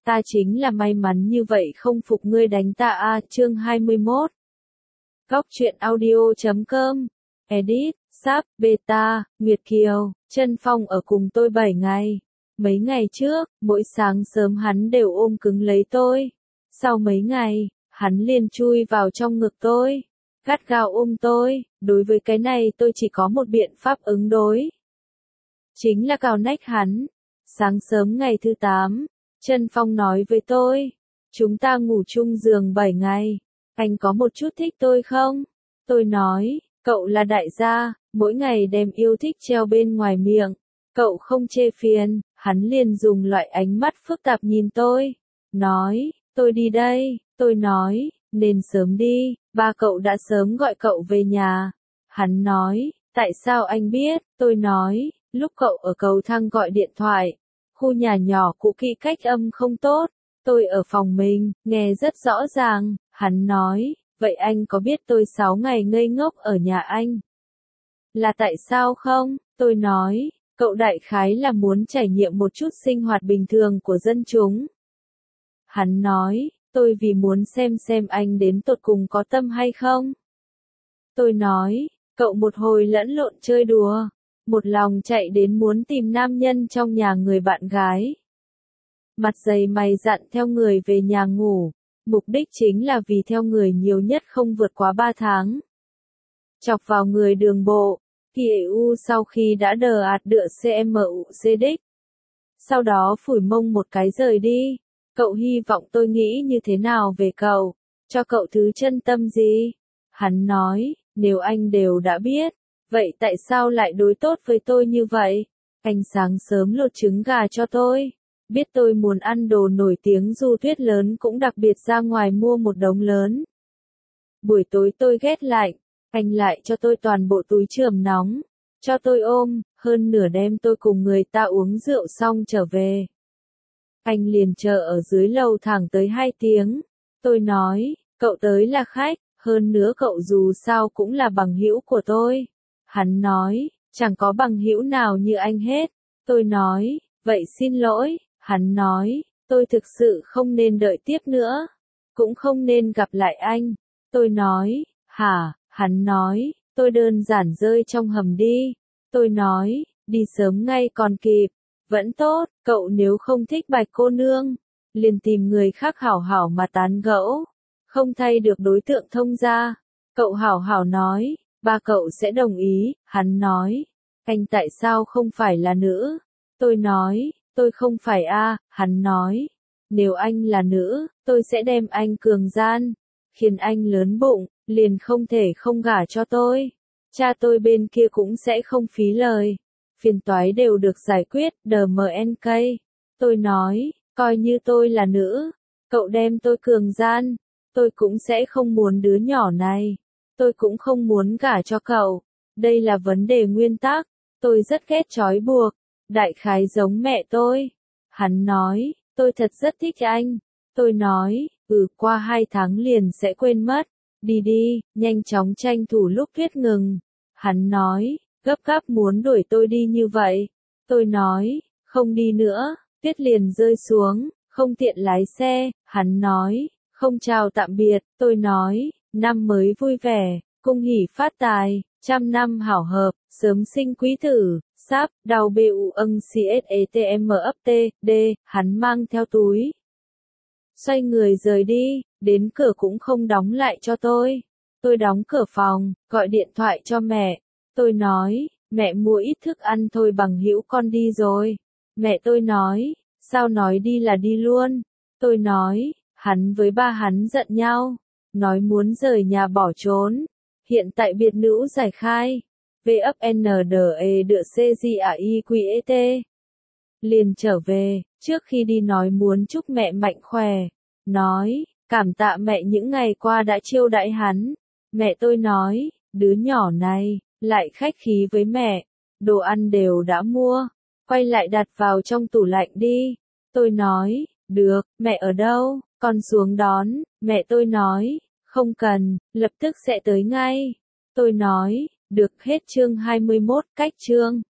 Ta chính là may mắn như vậy không phục ngươi đánh ta a. Chương 21. Góc truyện audio.com. Edit, Sáp, Beta, Nguyệt Kiều, Trân Phong ở cùng tôi 7 ngày. Mấy ngày trước, mỗi sáng sớm hắn đều ôm cứng lấy tôi. Sau mấy ngày, hắn liền chui vào trong ngực tôi, gắt gao ôm tôi. Đối với cái này tôi chỉ có một biện pháp ứng đối. Chính là cào nách hắn. Sáng sớm ngày thứ 8, Trân Phong nói với tôi, chúng ta ngủ chung giường 7 ngày, anh có một chút thích tôi không? Tôi nói, cậu là đại gia, mỗi ngày đem yêu thích treo bên ngoài miệng, cậu không chê phiền. Hắn liền dùng loại ánh mắt phức tạp nhìn tôi, nói, tôi đi đây. Tôi nói, nên sớm đi, ba cậu đã sớm gọi cậu về nhà. Hắn nói, tại sao anh biết? Tôi nói, lúc cậu ở cầu thang gọi điện thoại, khu nhà nhỏ cũ kỹ cách âm không tốt, tôi ở phòng mình, nghe rất rõ ràng. Hắn nói, vậy anh có biết tôi 6 ngày ngây ngốc ở nhà anh là tại sao không? Tôi nói, cậu đại khái là muốn trải nghiệm một chút sinh hoạt bình thường của dân chúng. Hắn nói, tôi vì muốn xem anh đến tột cùng có tâm hay không. Tôi nói, cậu một hồi lẫn lộn chơi đùa, một lòng chạy đến muốn tìm nam nhân trong nhà người bạn gái. Mặt dày mày dặn theo người về nhà ngủ, mục đích chính là vì theo người nhiều nhất không vượt quá 3 tháng. Chọc vào người đường bộ, EU sau khi đã đờ ạt đựa CMUC đích. Sau đó phủi mông một cái rời đi. Cậu hy vọng tôi nghĩ như thế nào về cậu? Cho cậu thứ chân tâm gì? Hắn nói, nếu anh đều đã biết, vậy tại sao lại đối tốt với tôi như vậy? Anh sáng sớm lột trứng gà cho tôi. Biết tôi muốn ăn đồ nổi tiếng du thuyết lớn cũng đặc biệt ra ngoài mua một đống lớn. Buổi tối tôi ghét lạnh, anh lại cho tôi toàn bộ túi chườm nóng, cho tôi ôm, hơn nửa đêm tôi cùng người ta uống rượu xong trở về. Anh liền chờ ở dưới lầu thẳng tới 2 tiếng. Tôi nói, cậu tới là khách, hơn nữa cậu dù sao cũng là bằng hữu của tôi. Hắn nói, chẳng có bằng hữu nào như anh hết. Tôi nói, vậy xin lỗi. Hắn nói, tôi thực sự không nên đợi tiếp nữa, cũng không nên gặp lại anh. Tôi nói, hả? Hắn nói, tôi đơn giản rơi trong hầm đi. Tôi nói, đi sớm ngay còn kịp. Vẫn tốt, cậu nếu không thích Bạch cô nương, liền tìm người khác hảo hảo mà tán gẫu, không thay được đối tượng thông gia. Cậu hảo hảo nói, ba cậu sẽ đồng ý. Hắn nói, anh tại sao không phải là nữ? Tôi nói, tôi không phải a. Hắn nói, nếu anh là nữ, tôi sẽ đem anh cường gian, khiến anh lớn bụng, liền không thể không gả cho tôi. Cha tôi bên kia cũng sẽ không phí lời. Phiền toái đều được giải quyết, DMNK. Tôi nói, coi như tôi là nữ, cậu đem tôi cường gian, tôi cũng sẽ không muốn đứa nhỏ này. Tôi cũng không muốn gả cho cậu. Đây là vấn đề nguyên tắc. Tôi rất ghét trói buộc. Đại khái giống mẹ tôi. Hắn nói, tôi thật rất thích anh. Tôi nói, qua 2 tháng liền sẽ quên mất. Đi đi, nhanh chóng tranh thủ lúc tuyết ngừng. Hắn nói, gấp gáp muốn đuổi tôi đi như vậy. Tôi nói, không đi nữa, tuyết liền rơi xuống, không tiện lái xe. Hắn nói, không chào tạm biệt. Tôi nói, năm mới vui vẻ, cung hỉ phát tài, 100 năm hảo hợp, sớm sinh quý tử. Sáp, đào BU âng CSETM ấp T, D. Hắn mang theo túi, xoay người rời đi, đến cửa cũng không đóng lại cho tôi. Tôi đóng cửa phòng, gọi điện thoại cho mẹ. Tôi nói, mẹ mua ít thức ăn thôi bằng hữu con đi rồi. Mẹ tôi nói, sao nói đi là đi luôn. Tôi nói, hắn với ba hắn giận nhau, nói muốn rời nhà bỏ trốn. Hiện tại biệt nữ giải khai. VFNDE đựa CGAIQET. Liền trở về, trước khi đi nói muốn chúc mẹ mạnh khỏe. Nói, cảm tạ mẹ những ngày qua đã chiêu đãi hắn. Mẹ tôi nói, đứa nhỏ này, lại khách khí với mẹ. Đồ ăn đều đã mua, quay lại đặt vào trong tủ lạnh đi. Tôi nói, được, mẹ ở đâu, con xuống đón. Mẹ tôi nói, không cần, lập tức sẽ tới ngay. Tôi nói, được. Hết chương 21, cách chương.